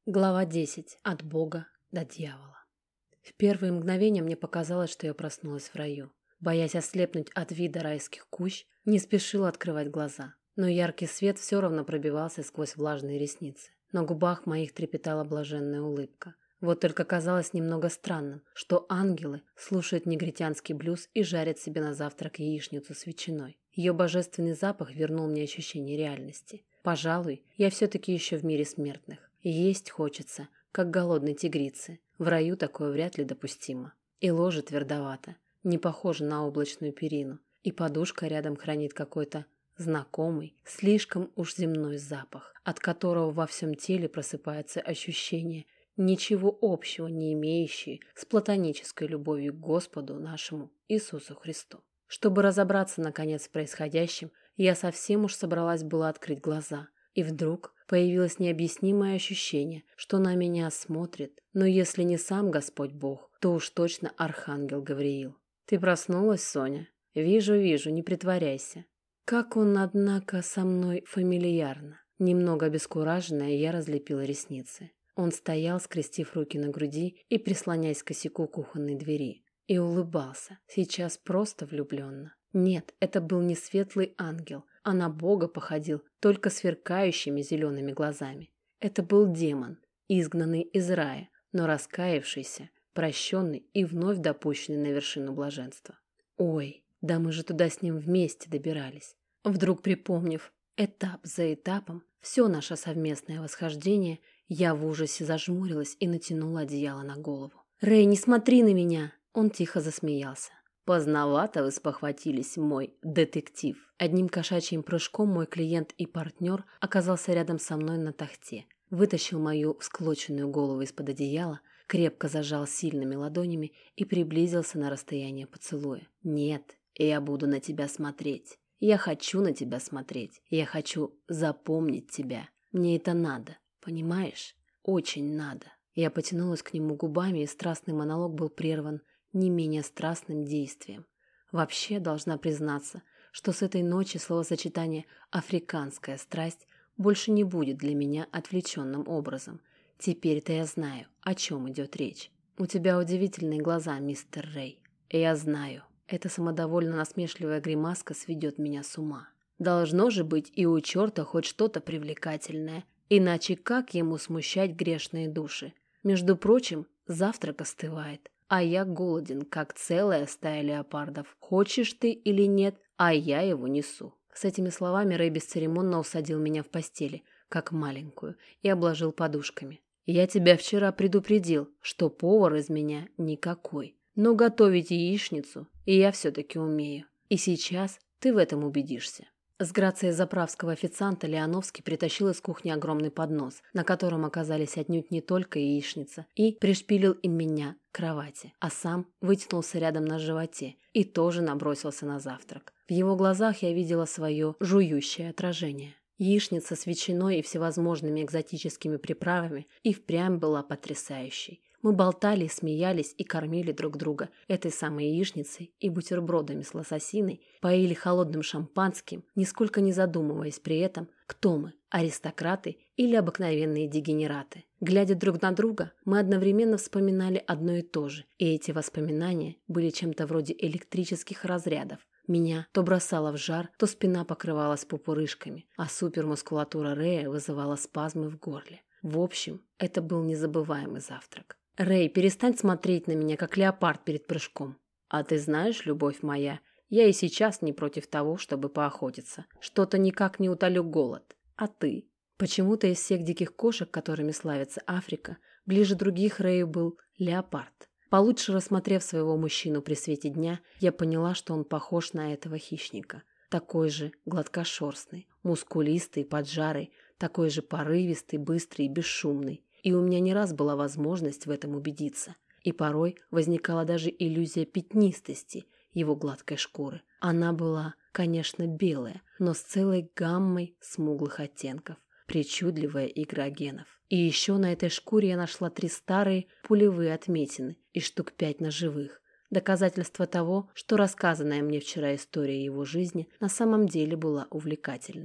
Глава 10. От Бога до дьявола. В первые мгновения мне показалось, что я проснулась в раю. Боясь ослепнуть от вида райских кущ, не спешила открывать глаза. Но яркий свет все равно пробивался сквозь влажные ресницы. На губах моих трепетала блаженная улыбка. Вот только казалось немного странным, что ангелы слушают негритянский блюз и жарят себе на завтрак яичницу с ветчиной. Ее божественный запах вернул мне ощущение реальности. Пожалуй, я все-таки еще в мире смертных. Есть хочется, как голодной тигрице. В раю такое вряд ли допустимо. И ложе твердовато, не похоже на облачную перину. И подушка рядом хранит какой-то знакомый, слишком уж земной запах, от которого во всем теле просыпается ощущение, ничего общего не имеющие с платонической любовью к Господу нашему Иисусу Христу. Чтобы разобраться, наконец, в происходящем, я совсем уж собралась была открыть глаза. И вдруг появилось необъяснимое ощущение, что на меня смотрит, но если не сам Господь Бог, то уж точно Архангел Гавриил. «Ты проснулась, Соня?» «Вижу, не притворяйся». Как он, однако, со мной фамильярно. Немного обескураженная, я разлепила ресницы. Он стоял, скрестив руки на груди и прислоняясь к косяку кухонной двери. И улыбался, сейчас просто влюбленно. Нет, это был не светлый ангел, а на Бога походил только сверкающими зелеными глазами. Это был демон, изгнанный из рая, но раскаявшийся, прощенный и вновь допущенный на вершину блаженства. Ой, да мы же туда с ним вместе добирались. Вдруг припомнив этап за этапом все наше совместное восхождение, я в ужасе зажмурилась и натянула одеяло на голову. «Рэй, не смотри на меня!» Он тихо засмеялся. «Поздновато вы спохватились, мой детектив». Одним кошачьим прыжком мой клиент и партнер оказался рядом со мной на тахте. Вытащил мою всклоченную голову из-под одеяла, крепко зажал сильными ладонями и приблизился на расстояние поцелуя. «Нет, я буду на тебя смотреть. Я хочу на тебя смотреть. Я хочу запомнить тебя. Мне это надо, понимаешь? Очень надо». Я потянулась к нему губами, и страстный монолог был прерван не менее страстным действием. Вообще, должна признаться, что с этой ночи словосочетание «африканская страсть» больше не будет для меня отвлеченным образом. Теперь-то я знаю, о чем идет речь. У тебя удивительные глаза, мистер Рэй. Я знаю, эта самодовольно насмешливая гримаска сведет меня с ума. Должно же быть и у черта хоть что-то привлекательное, иначе как ему смущать грешные души? Между прочим, завтрак остывает. А я голоден, как целая стая леопардов. Хочешь ты или нет, а я его несу». С этими словами Рэй бесцеремонно усадил меня в постели, как маленькую, и обложил подушками. «Я тебя вчера предупредил, что повар из меня никакой. Но готовить яичницу я все-таки умею. И сейчас ты в этом убедишься». С грацией заправского официанта Леоновский притащил из кухни огромный поднос, на котором оказались отнюдь не только яичница, и пришпилил им меня к кровати, а сам вытянулся рядом на животе и тоже набросился на завтрак. В его глазах я видела свое жующее отражение. Яичница с ветчиной и всевозможными экзотическими приправами и впрямь была потрясающей. Мы болтали, смеялись и кормили друг друга этой самой яичницей и бутербродами с лососиной, поили холодным шампанским, нисколько не задумываясь при этом, кто мы – аристократы или обыкновенные дегенераты. Глядя друг на друга, мы одновременно вспоминали одно и то же, и эти воспоминания были чем-то вроде электрических разрядов. Меня то бросало в жар, то спина покрывалась пупырышками, а супермускулатура Рэя вызывала спазмы в горле. В общем, это был незабываемый завтрак. «Рэй, перестань смотреть на меня, как леопард перед прыжком». «А ты знаешь, любовь моя, я и сейчас не против того, чтобы поохотиться. Что-то никак не утолю голод. А ты?» Почему-то из всех диких кошек, которыми славится Африка, ближе других Рэю был леопард. Получше рассмотрев своего мужчину при свете дня, я поняла, что он похож на этого хищника. Такой же гладкошерстный, мускулистый, поджарый, такой же порывистый, быстрый и бесшумный. И у меня не раз была возможность в этом убедиться. И порой возникала даже иллюзия пятнистости его гладкой шкуры. Она была, конечно, белая, но с целой гаммой смуглых оттенков. Причудливая игра генов. И еще на этой шкуре я нашла 3 старые пулевые отметины и штук 5 ножевых. Доказательство того, что рассказанная мне вчера история его жизни на самом деле была увлекательной.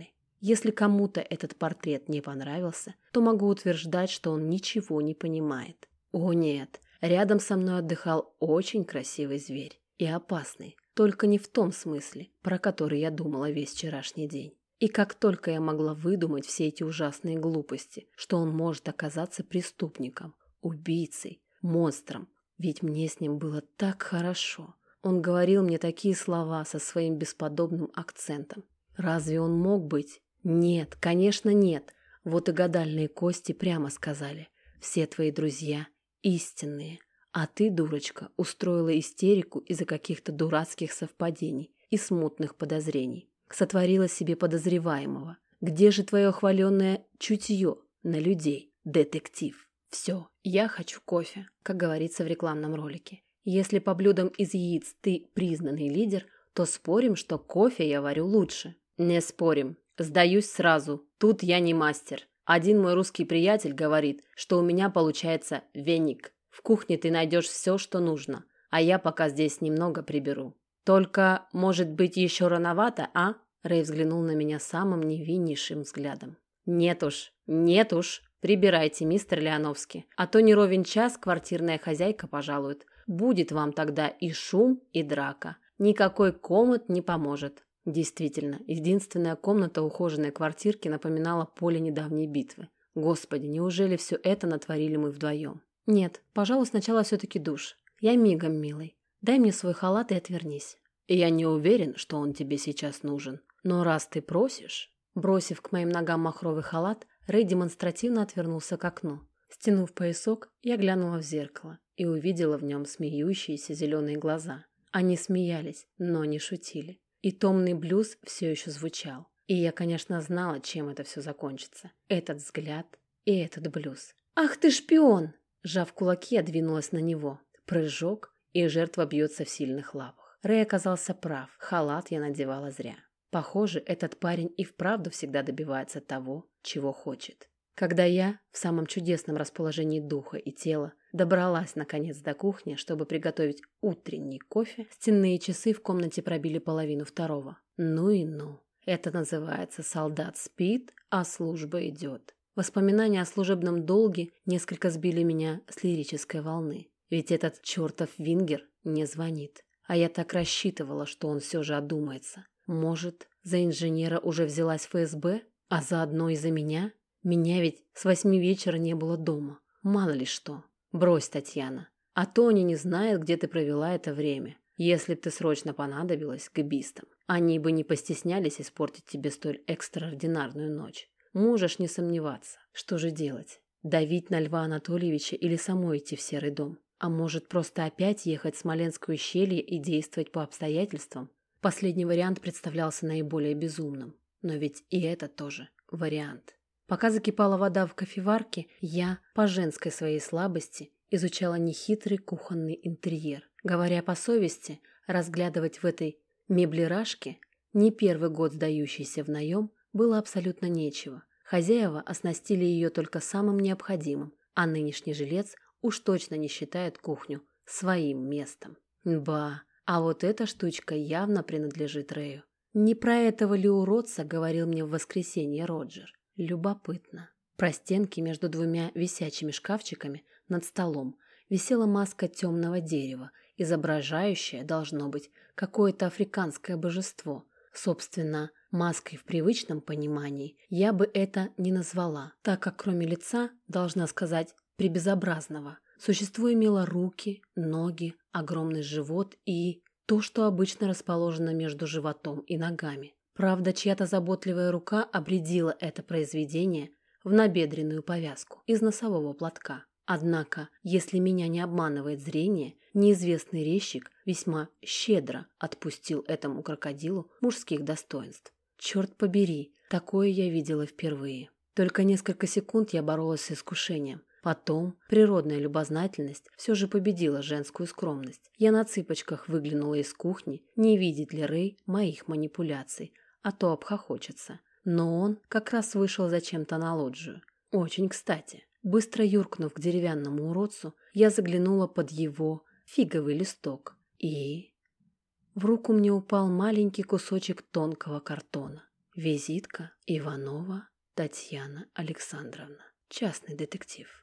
Если кому-то этот портрет не понравился, то могу утверждать, что он ничего не понимает. О нет, рядом со мной отдыхал очень красивый зверь и опасный, только не в том смысле, про который я думала весь вчерашний день. И как только я могла выдумать все эти ужасные глупости, что он может оказаться преступником, убийцей, монстром, ведь мне с ним было так хорошо. Он говорил мне такие слова со своим бесподобным акцентом. Разве он мог быть? Нет, конечно, нет. Вот и гадальные кости прямо сказали. Все твои друзья истинные. А ты, дурочка, устроила истерику из-за каких-то дурацких совпадений и смутных подозрений. Сотворила себе подозреваемого. Где же твое хваленное чутье на людей, детектив? Все, я хочу кофе, как говорится в рекламном ролике. Если по блюдам из яиц ты признанный лидер, то спорим, что кофе я варю лучше. Не спорим. Сдаюсь сразу. Тут я не мастер. Один мой русский приятель говорит, что у меня получается веник. В кухне ты найдешь все, что нужно, а я пока здесь немного приберу. Только, может быть, еще рановато, а? Рэй взглянул на меня самым невиннейшим взглядом. Нет уж, прибирайте, мистер Леоновский, а то не ровен час квартирная хозяйка пожалует. Будет вам тогда и шум, и драка. Никакой комод не поможет. Действительно, единственная комната ухоженной квартирки напоминала поле недавней битвы. Господи, неужели все это натворили мы вдвоем? Нет, пожалуй, сначала все-таки душ. Я мигом, милый. Дай мне свой халат и отвернись. Я не уверен, что он тебе сейчас нужен. Но раз ты просишь... Бросив к моим ногам махровый халат, Рэй демонстративно отвернулся к окну. Стянув поясок, я глянула в зеркало и увидела в нем смеющиеся зеленые глаза. Они смеялись, но не шутили. И томный блюз все еще звучал. И я, конечно, знала, чем это все закончится. Этот взгляд и этот блюз. «Ах ты шпион!» Сжав кулаки, я двинулась на него. Прыжок, и жертва бьется в сильных лапах. Рэй оказался прав. Халат я надевала зря. Похоже, этот парень и вправду всегда добивается того, чего хочет. Когда я, в самом чудесном расположении духа и тела, добралась наконец до кухни, чтобы приготовить утренний кофе, стенные часы в комнате пробили 1:30. Ну и ну. Это называется «солдат спит, а служба идет». Воспоминания о служебном долге несколько сбили меня с лирической волны. Ведь этот чертов Вингер не звонит. А я так рассчитывала, что он все же одумается. Может, за инженера уже взялась ФСБ, а заодно и за меня? Меня ведь с 8 вечера не было дома. Мало ли что. Брось, Татьяна. А то они не знают, где ты провела это время. Если б ты срочно понадобилась к бистам, они бы не постеснялись испортить тебе столь экстраординарную ночь. Можешь не сомневаться. Что же делать? Давить на Льва Анатольевича или самой идти в Серый дом? А может, просто опять ехать в Смоленское ущелье и действовать по обстоятельствам? Последний вариант представлялся наиболее безумным. Но ведь и это тоже вариант. Пока закипала вода в кофеварке, я, по женской своей слабости, изучала нехитрый кухонный интерьер. Говоря по совести, разглядывать в этой меблерашке, не первый год сдающейся в наем, было абсолютно нечего. Хозяева оснастили ее только самым необходимым, а нынешний жилец уж точно не считает кухню своим местом. Ба! А вот эта штучка явно принадлежит Рэю. Не про этого ли уродца говорил мне в воскресенье Роджер? Любопытно. Про стенки между двумя висячими шкафчиками над столом висела маска темного дерева, изображающая, должно быть, какое-то африканское божество. Собственно, маской в привычном понимании я бы это не назвала, так как кроме лица, должна сказать, прибезобразного, существо имело руки, ноги, огромный живот и то, что обычно расположено между животом и ногами. Правда, чья-то заботливая рука обредила это произведение в набедренную повязку из носового платка. Однако, если меня не обманывает зрение, неизвестный резчик весьма щедро отпустил этому крокодилу мужских достоинств. Черт побери, такое я видела впервые. Только несколько секунд я боролась с искушением. Потом природная любознательность все же победила женскую скромность. Я на цыпочках выглянула из кухни, не видит ли Рэй моих манипуляций, а то обхохочется. Но он как раз вышел зачем-то на лоджию. Очень кстати. Быстро юркнув к деревянному уродцу, я заглянула под его фиговый листок. И... в руку мне упал маленький кусочек тонкого картона. Визитка Иванова Татьяна Александровна. Частный детектив.